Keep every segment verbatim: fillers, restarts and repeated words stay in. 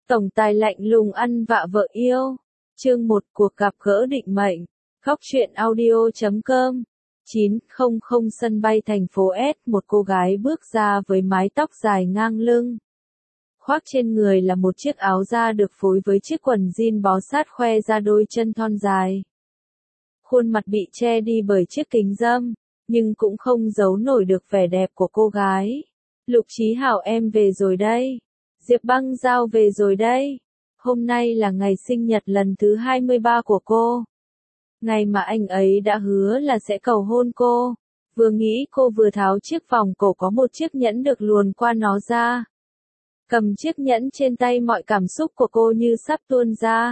Tổng tài lạnh lùng ăn vạ vợ yêu. Chương một cuộc gặp gỡ định mệnh. Góc truyện audio chấm com. chín không không Sân bay thành phố S, một cô gái bước ra với mái tóc dài ngang lưng. Khoác trên người là một chiếc áo da được phối với chiếc quần jean bó sát khoe ra đôi chân thon dài. Khuôn mặt bị che đi bởi chiếc kính râm, nhưng cũng không giấu nổi được vẻ đẹp của cô gái. Lục Chí Hảo, em về rồi đây. Diệp Băng Giao về rồi đây. Hôm nay là ngày sinh nhật lần thứ hai mươi ba của cô. Ngày mà anh ấy đã hứa là sẽ cầu hôn cô. Vừa nghĩ cô vừa tháo chiếc vòng cổ có một chiếc nhẫn được luồn qua nó ra. Cầm chiếc nhẫn trên tay, mọi cảm xúc của cô như sắp tuôn ra.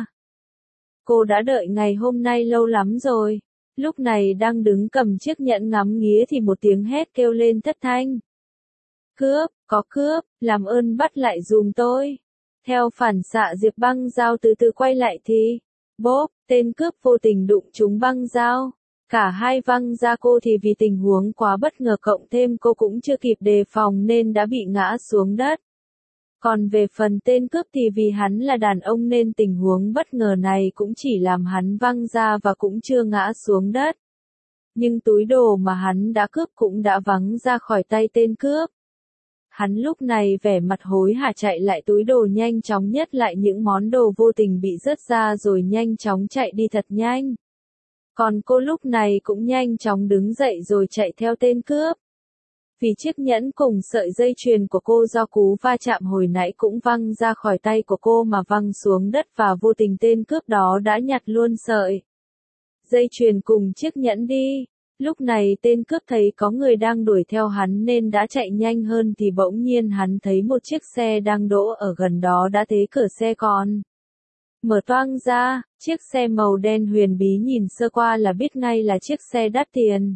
Cô đã đợi ngày hôm nay lâu lắm rồi. Lúc này đang đứng cầm chiếc nhẫn ngắm nghía thì một tiếng hét kêu lên thất thanh. Cướp, có cướp, làm ơn bắt lại giùm tôi. Theo phản xạ Diệp Băng Giao từ từ quay lại thì, bốp, tên cướp vô tình đụng trúng Băng Giao. Cả hai văng ra cô thì vì tình huống quá bất ngờ cộng thêm cô cũng chưa kịp đề phòng nên đã bị ngã xuống đất. Còn về phần tên cướp thì vì hắn là đàn ông nên tình huống bất ngờ này cũng chỉ làm hắn văng ra và cũng chưa ngã xuống đất. Nhưng túi đồ mà hắn đã cướp cũng đã văng ra khỏi tay tên cướp. Hắn lúc này vẻ mặt hối hả chạy lại túi đồ, nhanh chóng nhét lại những món đồ vô tình bị rớt ra rồi nhanh chóng chạy đi thật nhanh. Còn cô lúc này cũng nhanh chóng đứng dậy rồi chạy theo tên cướp. Vì chiếc nhẫn cùng sợi dây chuyền của cô do cú va chạm hồi nãy cũng văng ra khỏi tay của cô mà văng xuống đất và vô tình tên cướp đó đã nhặt luôn sợi dây chuyền cùng chiếc nhẫn đi. Lúc này tên cướp thấy có người đang đuổi theo hắn nên đã chạy nhanh hơn thì bỗng nhiên hắn thấy một chiếc xe đang đỗ ở gần đó, đã thế cửa xe còn mở toang ra. Chiếc xe màu đen huyền bí nhìn sơ qua là biết ngay là chiếc xe đắt tiền.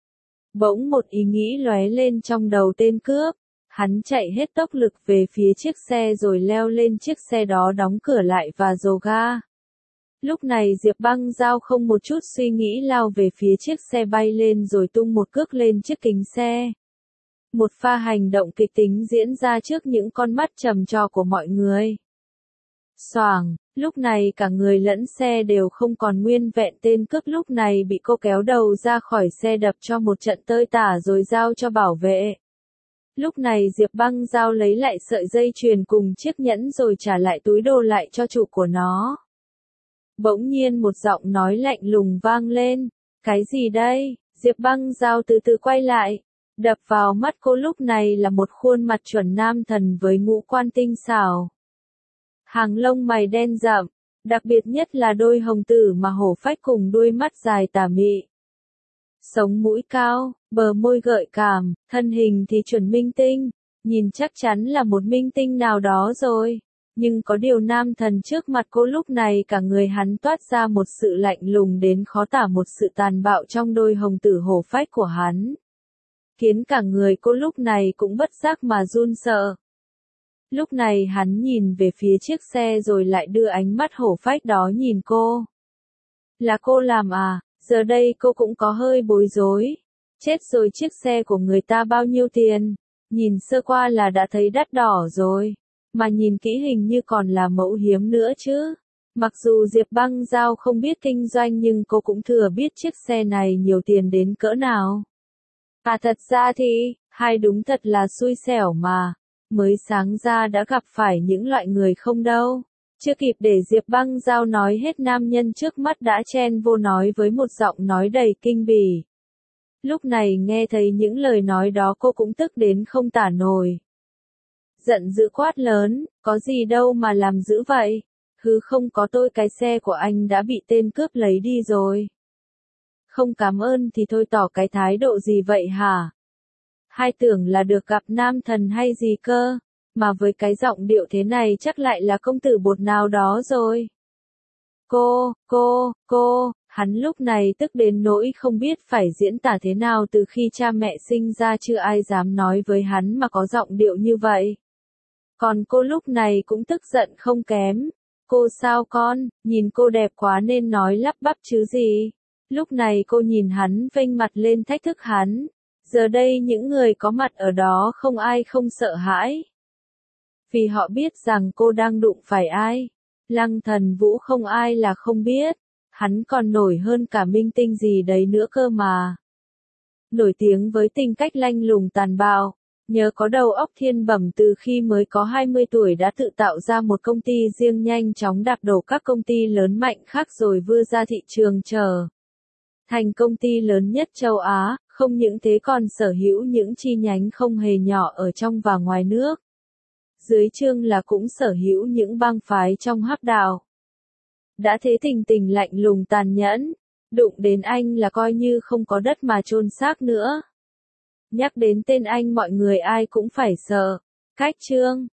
Bỗng một ý nghĩ lóe lên trong đầu tên cướp. Hắn chạy hết tốc lực về phía chiếc xe rồi leo lên chiếc xe đó, đóng cửa lại và dồ ga. Lúc này Diệp Băng Giao không một chút suy nghĩ lao về phía chiếc xe, bay lên rồi tung một cước lên chiếc kính xe. Một pha hành động kịch tính diễn ra trước những con mắt trầm trò của mọi người. Xoàng, lúc này cả người lẫn xe đều không còn nguyên vẹn, tên cướp lúc này bị cô kéo đầu ra khỏi xe, đập cho một trận tơi tả rồi giao cho bảo vệ. Lúc này Diệp Băng Giao lấy lại sợi dây chuyền cùng chiếc nhẫn rồi trả lại túi đồ lại cho chủ của nó. Bỗng nhiên một giọng nói lạnh lùng vang lên. Cái gì đây? Diệp Băng Giao từ từ quay lại. Đập vào mắt cô lúc này là một khuôn mặt chuẩn nam thần với ngũ quan tinh xảo. Hàng lông mày đen rậm, đặc biệt nhất là đôi hồng tử mà hổ phách cùng đuôi mắt dài tà mị. Sống mũi cao, bờ môi gợi cảm, thân hình thì chuẩn minh tinh, nhìn chắc chắn là một minh tinh nào đó rồi. Nhưng có điều nam thần trước mặt cô lúc này cả người hắn toát ra một sự lạnh lùng đến khó tả, một sự tàn bạo trong đôi hồng tử hổ phách của hắn. Khiến cả người cô lúc này cũng bất giác mà run sợ. Lúc này hắn nhìn về phía chiếc xe rồi lại đưa ánh mắt hổ phách đó nhìn cô. Là cô làm à? Giờ đây cô cũng có hơi bối rối. Chết rồi, chiếc xe của người ta bao nhiêu tiền? Nhìn sơ qua là đã thấy đắt đỏ rồi. Mà nhìn kỹ hình như còn là mẫu hiếm nữa chứ. Mặc dù Diệp Băng Giao không biết kinh doanh nhưng cô cũng thừa biết chiếc xe này nhiều tiền đến cỡ nào. À thật ra thì, hai đúng thật là xui xẻo mà. Mới sáng ra đã gặp phải những loại người không đâu. Chưa kịp để Diệp Băng Giao nói hết, nam nhân trước mắt đã chen vô nói với một giọng nói đầy kinh bỉ. Lúc này nghe thấy những lời nói đó cô cũng tức đến không tả nổi. Giận dữ quát lớn, có gì đâu mà làm dữ vậy? Hứ không có tôi, cái xe của anh đã bị tên cướp lấy đi rồi. Không cảm ơn thì thôi, tỏ cái thái độ gì vậy hả? Hai tưởng là được gặp nam thần hay gì cơ, mà với cái giọng điệu thế này chắc lại là công tử bột nào đó rồi. Cô, cô, cô, hắn lúc này tức đến nỗi không biết phải diễn tả thế nào, từ khi cha mẹ sinh ra chưa ai dám nói với hắn mà có giọng điệu như vậy. Còn cô lúc này cũng tức giận không kém. Cô sao con, nhìn cô đẹp quá nên nói lắp bắp chứ gì. Lúc này cô nhìn hắn vênh mặt lên thách thức hắn. Giờ đây những người có mặt ở đó không ai không sợ hãi. Vì họ biết rằng cô đang đụng phải ai. Lăng Thần Vũ không ai là không biết. Hắn còn nổi hơn cả minh tinh gì đấy nữa cơ mà. Nổi tiếng với tính cách lanh lùng tàn bạo. Nhờ có đầu óc thiên bẩm từ khi mới có hai mươi tuổi đã tự tạo ra một công ty riêng, nhanh chóng đạp đổ các công ty lớn mạnh khác rồi vươn ra thị trường trở thành công ty lớn nhất châu Á, không những thế còn sở hữu những chi nhánh không hề nhỏ ở trong và ngoài nước. Dưới trương là cũng sở hữu những bang phái trong hắc đạo. Đã thế tình tình lạnh lùng tàn nhẫn, đụng đến anh là coi như không có đất mà chôn xác nữa. Nhắc đến tên anh mọi người ai cũng phải sợ. Cách chương